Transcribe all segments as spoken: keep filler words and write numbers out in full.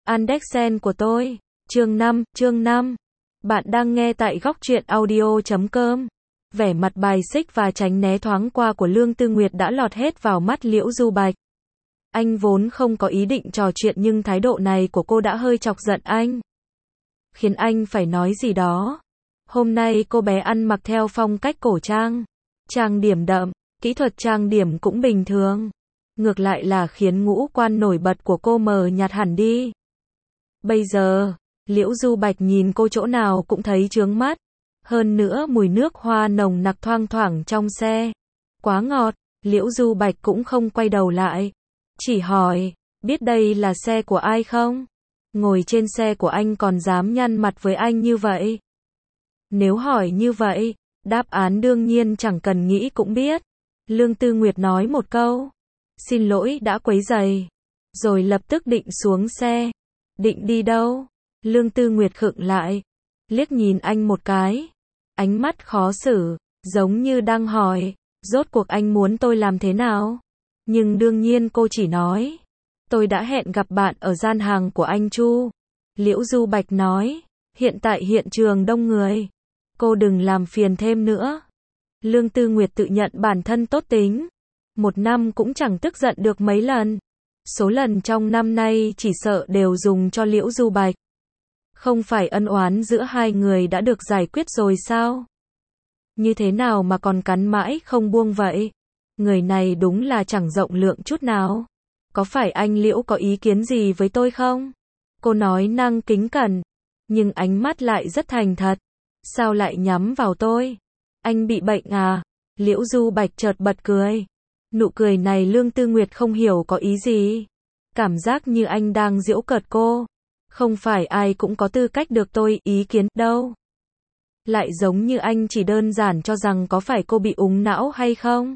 Andersen của tôi. Chương năm, chương năm. Bạn đang nghe tại góc truyện audio chấm com. Vẻ mặt bài xích và tránh né thoáng qua của Lương Tư Nguyệt đã lọt hết vào mắt Liễu Du Bạch. Anh vốn không có ý định trò chuyện nhưng thái độ này của cô đã hơi chọc giận anh, khiến anh phải nói gì đó. Hôm nay cô bé ăn mặc theo phong cách cổ trang, trang điểm đậm, kỹ thuật trang điểm cũng bình thường. Ngược lại là khiến ngũ quan nổi bật của cô mờ nhạt hẳn đi. Bây giờ, Liễu Du Bạch nhìn cô chỗ nào cũng thấy chướng mắt. Hơn nữa mùi nước hoa nồng nặc thoang thoảng trong xe. Quá ngọt, Liễu Du Bạch cũng không quay đầu lại. Chỉ hỏi, biết đây là xe của ai không? Ngồi trên xe của anh còn dám nhăn mặt với anh như vậy? Nếu hỏi như vậy, đáp án đương nhiên chẳng cần nghĩ cũng biết. Lương Tư Nguyệt nói một câu, xin lỗi đã quấy rầy, rồi lập tức định xuống xe. Định đi đâu? Lương Tư Nguyệt khựng lại, liếc nhìn anh một cái, ánh mắt khó xử, giống như đang hỏi, rốt cuộc anh muốn tôi làm thế nào? Nhưng đương nhiên cô chỉ nói, tôi đã hẹn gặp bạn ở gian hàng của anh Chu. Liễu Du Bạch nói, hiện tại hiện trường đông người, cô đừng làm phiền thêm nữa. Lương Tư Nguyệt tự nhận bản thân tốt tính, một năm cũng chẳng tức giận được mấy lần. Số lần trong năm nay chỉ sợ đều dùng cho Liễu Du Bạch. Không phải ân oán giữa hai người đã được giải quyết rồi sao? Như thế nào mà còn cắn mãi không buông vậy? Người này đúng là chẳng rộng lượng chút nào. Có phải anh Liễu có ý kiến gì với tôi không? Cô nói năng kính cẩn, nhưng ánh mắt lại rất thành thật. Sao lại nhắm vào tôi? Anh bị bệnh à? Liễu Du Bạch chợt bật cười. Nụ cười này Lương Tư Nguyệt không hiểu có ý gì. Cảm giác như anh đang giễu cợt cô. Không phải ai cũng có tư cách được tôi ý kiến đâu. Lại giống như anh chỉ đơn giản cho rằng có phải cô bị úng não hay không?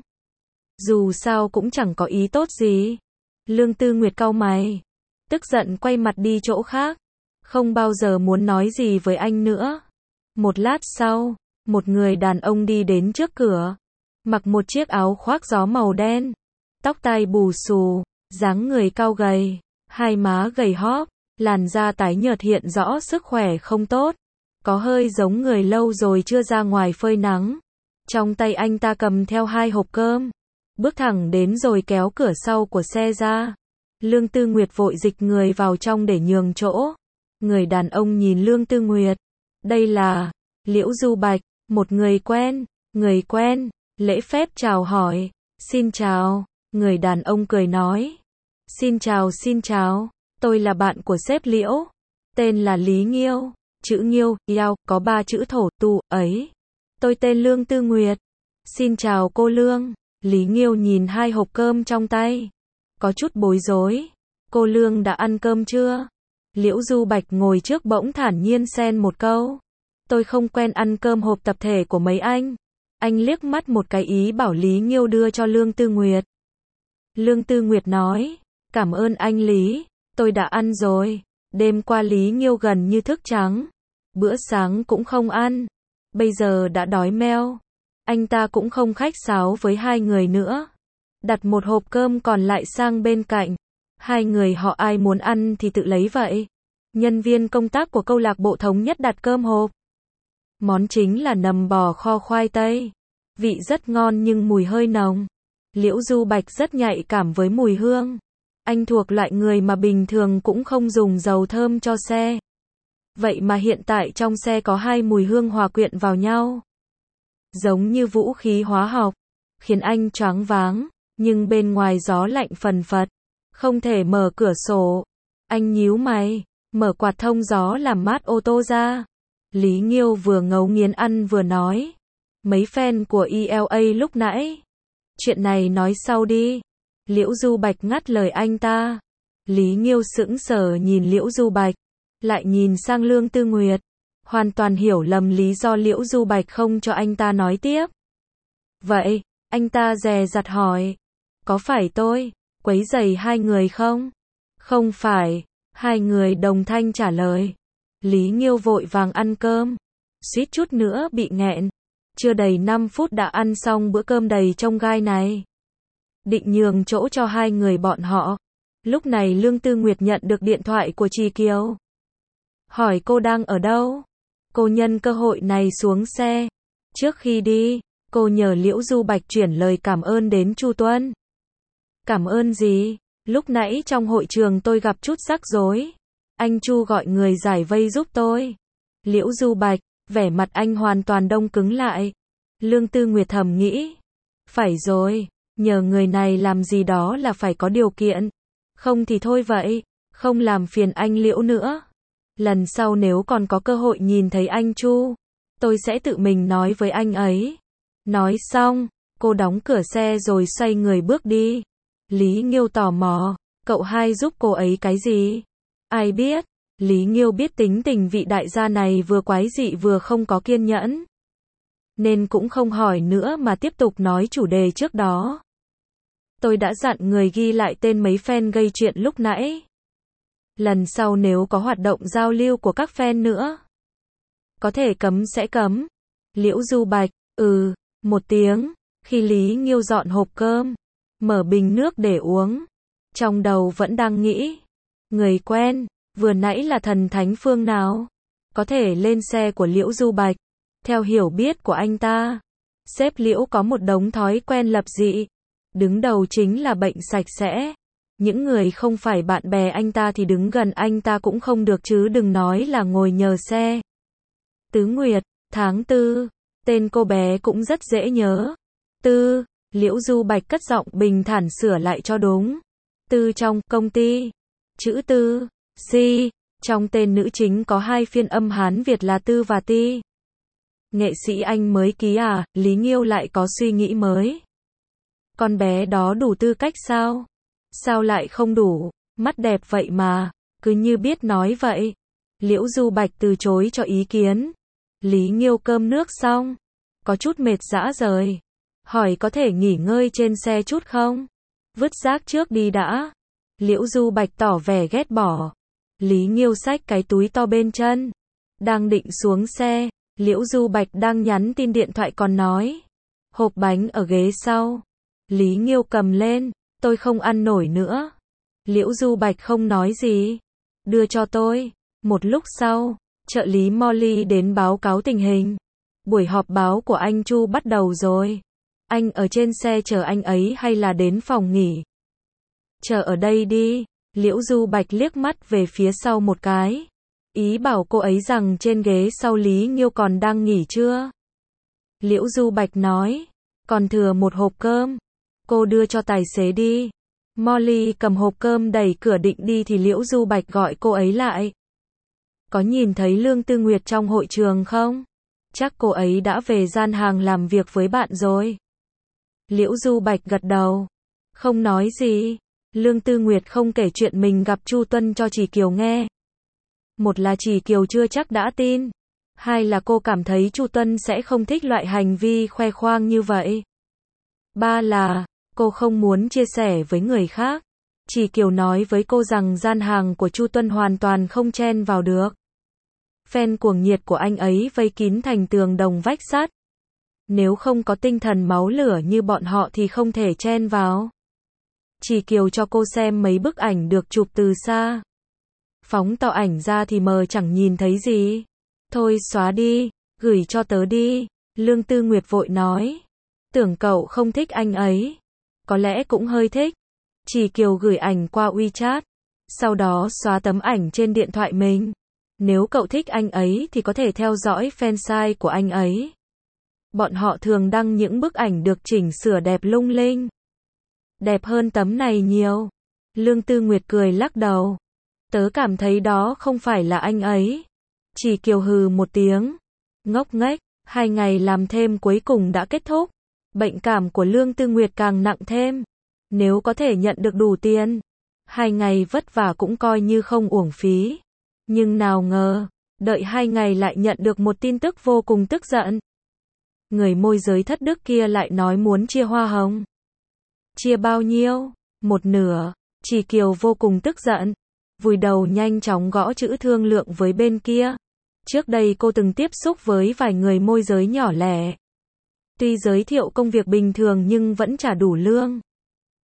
Dù sao cũng chẳng có ý tốt gì. Lương Tư Nguyệt cau mày, tức giận quay mặt đi chỗ khác. Không bao giờ muốn nói gì với anh nữa. Một lát sau, một người đàn ông đi đến trước cửa. Mặc một chiếc áo khoác gió màu đen, tóc tai bù xù, dáng người cao gầy, hai má gầy hóp, làn da tái nhợt hiện rõ sức khỏe không tốt, có hơi giống người lâu rồi chưa ra ngoài phơi nắng. Trong tay anh ta cầm theo hai hộp cơm, bước thẳng đến rồi kéo cửa sau của xe ra. Lương Tư Nguyệt vội dịch người vào trong để nhường chỗ. Người đàn ông nhìn Lương Tư Nguyệt, đây là Liễu Du Bạch, một người quen, người quen. Lễ phép chào hỏi, xin chào, người đàn ông cười nói, xin chào xin chào, tôi là bạn của sếp Liễu, tên là Lý Nghiêu, chữ Nghiêu, Yao, có ba chữ thổ, tu, ấy. Tôi tên Lương Tư Nguyệt, xin chào cô Lương. Lý Nghiêu nhìn hai hộp cơm trong tay, có chút bối rối, cô Lương đã ăn cơm chưa? Liễu Du Bạch ngồi trước bỗng thản nhiên xen một câu, tôi không quen ăn cơm hộp tập thể của mấy anh. Anh liếc mắt một cái ý bảo Lý Nghiêu đưa cho Lương Tư Nguyệt. Lương Tư Nguyệt nói, cảm ơn anh Lý, tôi đã ăn rồi. Đêm qua Lý Nghiêu gần như thức trắng, bữa sáng cũng không ăn, bây giờ đã đói meo. Anh ta cũng không khách sáo với hai người nữa, đặt một hộp cơm còn lại sang bên cạnh. Hai người họ ai muốn ăn thì tự lấy vậy. Nhân viên công tác của câu lạc bộ thống nhất đặt cơm hộp. Món chính là nầm bò kho khoai tây. Vị rất ngon nhưng mùi hơi nồng. Liễu Du Bạch rất nhạy cảm với mùi hương. Anh thuộc loại người mà bình thường cũng không dùng dầu thơm cho xe. Vậy mà hiện tại trong xe có hai mùi hương hòa quyện vào nhau, giống như vũ khí hóa học, khiến anh choáng váng, nhưng bên ngoài gió lạnh phần phật, không thể mở cửa sổ. Anh nhíu mày, mở quạt thông gió làm mát ô tô ra. Lý Nghiêu vừa ngấu nghiến ăn vừa nói, mấy fan của e lờ a lúc nãy, chuyện này nói sau đi. Liễu Du Bạch ngắt lời anh ta. Lý Nghiêu sững sờ nhìn Liễu Du Bạch, lại nhìn sang Lương Tư Nguyệt, hoàn toàn hiểu lầm lý do Liễu Du Bạch không cho anh ta nói tiếp. Vậy, anh ta dè dặt hỏi, có phải tôi quấy rầy hai người không? Không phải, hai người đồng thanh trả lời. Lý Nghiêu vội vàng ăn cơm, suýt chút nữa bị nghẹn. Chưa đầy năm phút đã ăn xong bữa cơm đầy chông gai này. Định nhường chỗ cho hai người bọn họ, Lúc này Lương Tư Nguyệt nhận được điện thoại của Trì Kiều. Hỏi cô đang ở đâu? Cô nhân cơ hội này xuống xe. Trước khi đi, cô nhờ Liễu Du Bạch chuyển lời cảm ơn đến Chu Tuân. Cảm ơn gì? Lúc nãy trong hội trường tôi gặp chút rắc rối. Anh Chu gọi người giải vây giúp tôi. Liễu Du Bạch, vẻ mặt anh hoàn toàn đông cứng lại. Lương Tư Nguyệt thầm nghĩ. Phải rồi, nhờ người này làm gì đó là phải có điều kiện. Không thì thôi vậy, không làm phiền anh Liễu nữa. Lần sau nếu còn có cơ hội nhìn thấy anh Chu, tôi sẽ tự mình nói với anh ấy. Nói xong, cô đóng cửa xe rồi xoay người bước đi. Lý Nghiêu tò mò, cậu hai giúp cô ấy cái gì? Ai biết, Lý Nghiêu biết tính tình vị đại gia này vừa quái dị vừa không có kiên nhẫn. Nên cũng không hỏi nữa mà tiếp tục nói chủ đề trước đó. Tôi đã dặn người ghi lại tên mấy fan gây chuyện lúc nãy. Lần sau nếu có hoạt động giao lưu của các fan nữa, có thể cấm sẽ cấm. Liễu Du Bạch, ừ, một tiếng, khi Lý Nghiêu dọn hộp cơm, mở bình nước để uống. Trong đầu vẫn đang nghĩ, người quen, vừa nãy là thần thánh phương nào? Có thể lên xe của Liễu Du Bạch. Theo hiểu biết của anh ta, sếp Liễu có một đống thói quen lập dị. Đứng đầu chính là bệnh sạch sẽ. Những người không phải bạn bè anh ta thì đứng gần anh ta cũng không được chứ đừng nói là ngồi nhờ xe. Tứ Nguyệt, tháng tư, tên cô bé cũng rất dễ nhớ. Tư, Liễu Du Bạch cất giọng bình thản sửa lại cho đúng. Tư trong công ty. Chữ Tư, Si, trong tên nữ chính có hai phiên âm Hán Việt là Tư và Ti. Nghệ sĩ anh mới ký à? Lý Nghiêu lại có suy nghĩ mới. Con bé đó đủ tư cách sao? Sao lại không đủ? Mắt đẹp vậy mà, cứ như biết nói vậy. Liễu Du Bạch từ chối cho ý kiến. Lý Nghiêu cơm nước xong, có chút mệt rã rời. Hỏi có thể nghỉ ngơi trên xe chút không? Vứt rác trước đi đã. Liễu Du Bạch tỏ vẻ ghét bỏ. Lý Nghiêu xách cái túi to bên chân. Đang định xuống xe, Liễu Du Bạch đang nhắn tin điện thoại còn nói. Hộp bánh ở ghế sau. Lý Nghiêu cầm lên, tôi không ăn nổi nữa. Liễu Du Bạch không nói gì. Đưa cho tôi. Một lúc sau, trợ lý Molly đến báo cáo tình hình. Buổi họp báo của anh Chu bắt đầu rồi. Anh ở trên xe chờ anh ấy hay là đến phòng nghỉ? Chờ ở đây đi. Liễu Du Bạch liếc mắt về phía sau một cái. Ý bảo cô ấy rằng trên ghế sau Lý Nghiêu còn đang nghỉ chưa? Liễu Du Bạch nói. Còn thừa một hộp cơm. Cô đưa cho tài xế đi. Molly cầm hộp cơm đẩy cửa định đi thì Liễu Du Bạch gọi cô ấy lại. Có nhìn thấy Lương Tư Nguyệt trong hội trường không? Chắc cô ấy đã về gian hàng làm việc với bạn rồi. Liễu Du Bạch gật đầu. Không nói gì. Lương Tư Nguyệt không kể chuyện mình gặp Chu Tuân cho Trì Kiều nghe. Một là Trì Kiều chưa chắc đã tin. Hai là cô cảm thấy Chu Tuân sẽ không thích loại hành vi khoe khoang như vậy. Ba là, cô không muốn chia sẻ với người khác. Trì Kiều nói với cô rằng gian hàng của Chu Tuân hoàn toàn không chen vào được. Fan cuồng nhiệt của anh ấy vây kín thành tường đồng vách sắt. Nếu không có tinh thần máu lửa như bọn họ thì không thể chen vào. Trì Kiều cho cô xem mấy bức ảnh được chụp từ xa. Phóng to ảnh ra thì mờ chẳng nhìn thấy gì. Thôi xóa đi, gửi cho tớ đi. Lương Tư Nguyệt vội nói. Tưởng cậu không thích anh ấy. Có lẽ cũng hơi thích. Trì Kiều gửi ảnh qua WeChat. Sau đó xóa tấm ảnh trên điện thoại mình. Nếu cậu thích anh ấy thì có thể theo dõi fansite của anh ấy. Bọn họ thường đăng những bức ảnh được chỉnh sửa đẹp lung linh. Đẹp hơn tấm này nhiều. Lương Tư Nguyệt cười lắc đầu. Tớ cảm thấy đó không phải là anh ấy. Trì Kiều hừ một tiếng. Ngốc nghếch, hai ngày làm thêm cuối cùng đã kết thúc. Bệnh cảm của Lương Tư Nguyệt càng nặng thêm. Nếu có thể nhận được đủ tiền, hai ngày vất vả cũng coi như không uổng phí. Nhưng nào ngờ, đợi hai ngày lại nhận được một tin tức vô cùng tức giận. Người môi giới thất đức kia lại nói muốn chia hoa hồng. Chia bao nhiêu? Một nửa. Trì Kiều vô cùng tức giận. Vùi đầu nhanh chóng gõ chữ thương lượng với bên kia. Trước đây cô từng tiếp xúc với vài người môi giới nhỏ lẻ. Tuy giới thiệu công việc bình thường nhưng vẫn trả đủ lương.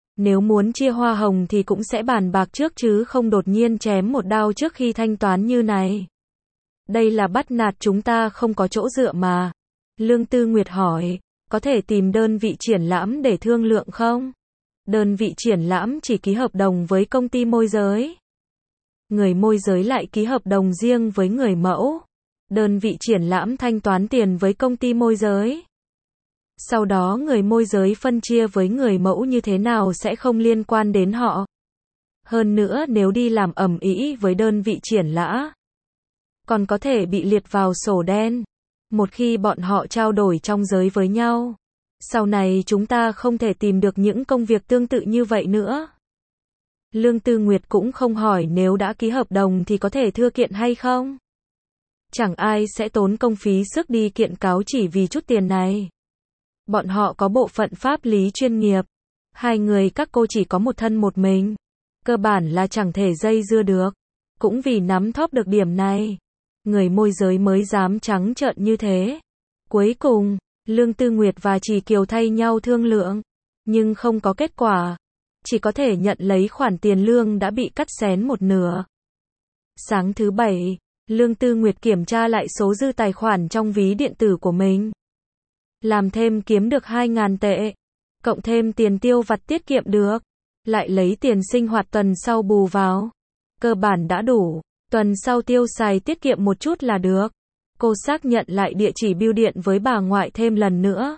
Nếu muốn chia hoa hồng thì cũng sẽ bàn bạc trước chứ không đột nhiên chém một đao trước khi thanh toán như này. Đây là bắt nạt chúng ta không có chỗ dựa mà. Lương Tư Nguyệt hỏi, có thể tìm đơn vị triển lãm để thương lượng không? Đơn vị triển lãm chỉ ký hợp đồng với công ty môi giới. Người môi giới lại ký hợp đồng riêng với người mẫu. Đơn vị triển lãm thanh toán tiền với công ty môi giới. Sau đó người môi giới phân chia với người mẫu như thế nào sẽ không liên quan đến họ. Hơn nữa nếu đi làm ầm ĩ với đơn vị triển lãm, còn có thể bị liệt vào sổ đen. Một khi bọn họ trao đổi trong giới với nhau, sau này chúng ta không thể tìm được những công việc tương tự như vậy nữa. Lương Tư Nguyệt cũng không hỏi nếu đã ký hợp đồng thì có thể thưa kiện hay không. Chẳng ai sẽ tốn công phí sức đi kiện cáo chỉ vì chút tiền này. Bọn họ có bộ phận pháp lý chuyên nghiệp. Hai người các cô chỉ có một thân một mình. Cơ bản là chẳng thể dây dưa được. Cũng vì nắm thóp được điểm này, người môi giới mới dám trắng trợn như thế. Cuối cùng, Lương Tư Nguyệt và Trì Kiều thay nhau thương lượng, nhưng không có kết quả. Chỉ có thể nhận lấy khoản tiền lương đã bị cắt xén một nửa. Sáng thứ bảy, Lương Tư Nguyệt kiểm tra lại số dư tài khoản trong ví điện tử của mình. Làm thêm kiếm được hai nghìn tệ, cộng thêm tiền tiêu vặt tiết kiệm được, lại lấy tiền sinh hoạt tuần sau bù vào. Cơ bản đã đủ, tuần sau tiêu xài tiết kiệm một chút là được. Cô xác nhận lại địa chỉ bưu điện với bà ngoại thêm lần nữa.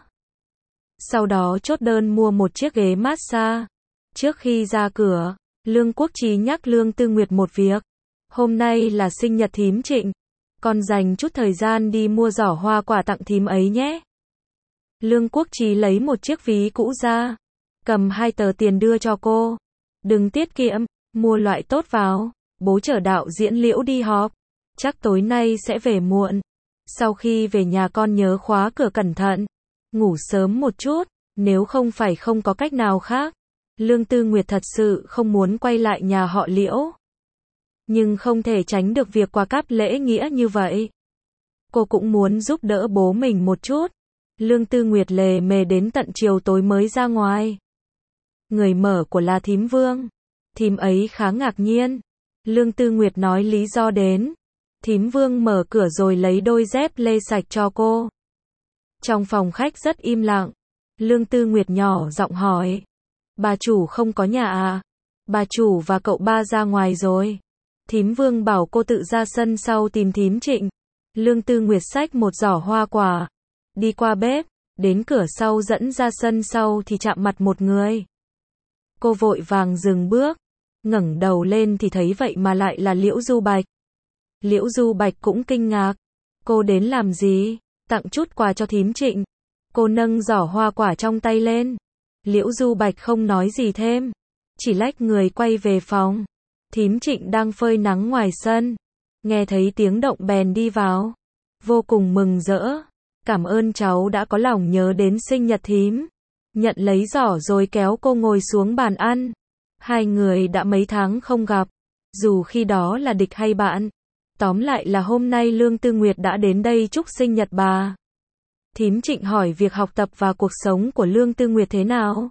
Sau đó chốt đơn mua một chiếc ghế massage. Trước khi ra cửa, Lương Quốc Chí nhắc Lương Tư Nguyệt một việc. Hôm nay là sinh nhật thím Trịnh. Con dành chút thời gian đi mua giỏ hoa quả tặng thím ấy nhé. Lương Quốc Chí lấy một chiếc ví cũ ra, cầm hai tờ tiền đưa cho cô. Đừng tiết kiệm, mua loại tốt vào. Bố chở đạo diễn Liễu đi họp. Chắc tối nay sẽ về muộn. Sau khi về nhà con nhớ khóa cửa cẩn thận. Ngủ sớm một chút, nếu không phải không có cách nào khác. Lương Tư Nguyệt thật sự không muốn quay lại nhà họ Liễu. Nhưng không thể tránh được việc quà cáp lễ nghĩa như vậy. Cô cũng muốn giúp đỡ bố mình một chút. Lương Tư Nguyệt lề mề đến tận chiều tối mới ra ngoài. Người mở của là thím Vương. Thím ấy khá ngạc nhiên. Lương Tư Nguyệt nói lý do đến. Thím Vương mở cửa rồi lấy đôi dép lê sạch cho cô. Trong phòng khách rất im lặng. Lương Tư Nguyệt nhỏ giọng hỏi. Bà chủ không có nhà à? Bà chủ và cậu ba ra ngoài rồi. Thím Vương bảo cô tự ra sân sau tìm thím Trịnh. Lương Tư Nguyệt xách một giỏ hoa quả. Đi qua bếp, đến cửa sau dẫn ra sân sau thì chạm mặt một người. Cô vội vàng dừng bước. Ngẩng đầu lên thì thấy vậy mà lại là Liễu Du Bạch. Liễu Du Bạch cũng kinh ngạc. Cô đến làm gì? Tặng chút quà cho thím Trịnh. Cô nâng giỏ hoa quả trong tay lên. Liễu Du Bạch không nói gì thêm. Chỉ lách người quay về phòng. Thím Trịnh đang phơi nắng ngoài sân. Nghe thấy tiếng động bèn đi vào. Vô cùng mừng rỡ. Cảm ơn cháu đã có lòng nhớ đến sinh nhật thím. Nhận lấy giỏ rồi kéo cô ngồi xuống bàn ăn. Hai người đã mấy tháng không gặp. Dù khi đó là địch hay bạn. Tóm lại là hôm nay Lương Tư Nguyệt đã đến đây chúc sinh nhật bà. Thím Trịnh hỏi việc học tập và cuộc sống của Lương Tư Nguyệt thế nào.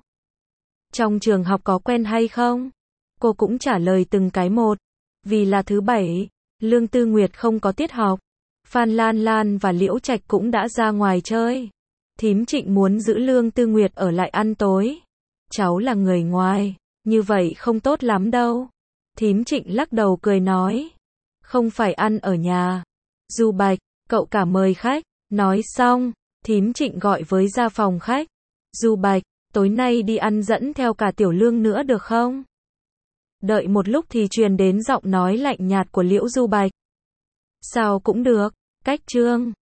Trong trường học có quen hay không? Cô cũng trả lời từng cái một. Vì là thứ bảy, Lương Tư Nguyệt không có tiết học. Phan Lan Lan và Liễu Trạch cũng đã ra ngoài chơi. Thím Trịnh muốn giữ Lương Tư Nguyệt ở lại ăn tối. Cháu là người ngoài, như vậy không tốt lắm đâu. Thím Trịnh lắc đầu cười nói. Không phải ăn ở nhà. Du Bạch, cậu cả mời khách. Nói xong, thím Trịnh gọi với ra phòng khách. Du Bạch, tối nay đi ăn dẫn theo cả Tiểu Lương nữa được không? Đợi một lúc thì truyền đến giọng nói lạnh nhạt của Liễu Du Bạch. Sao cũng được, cách trương.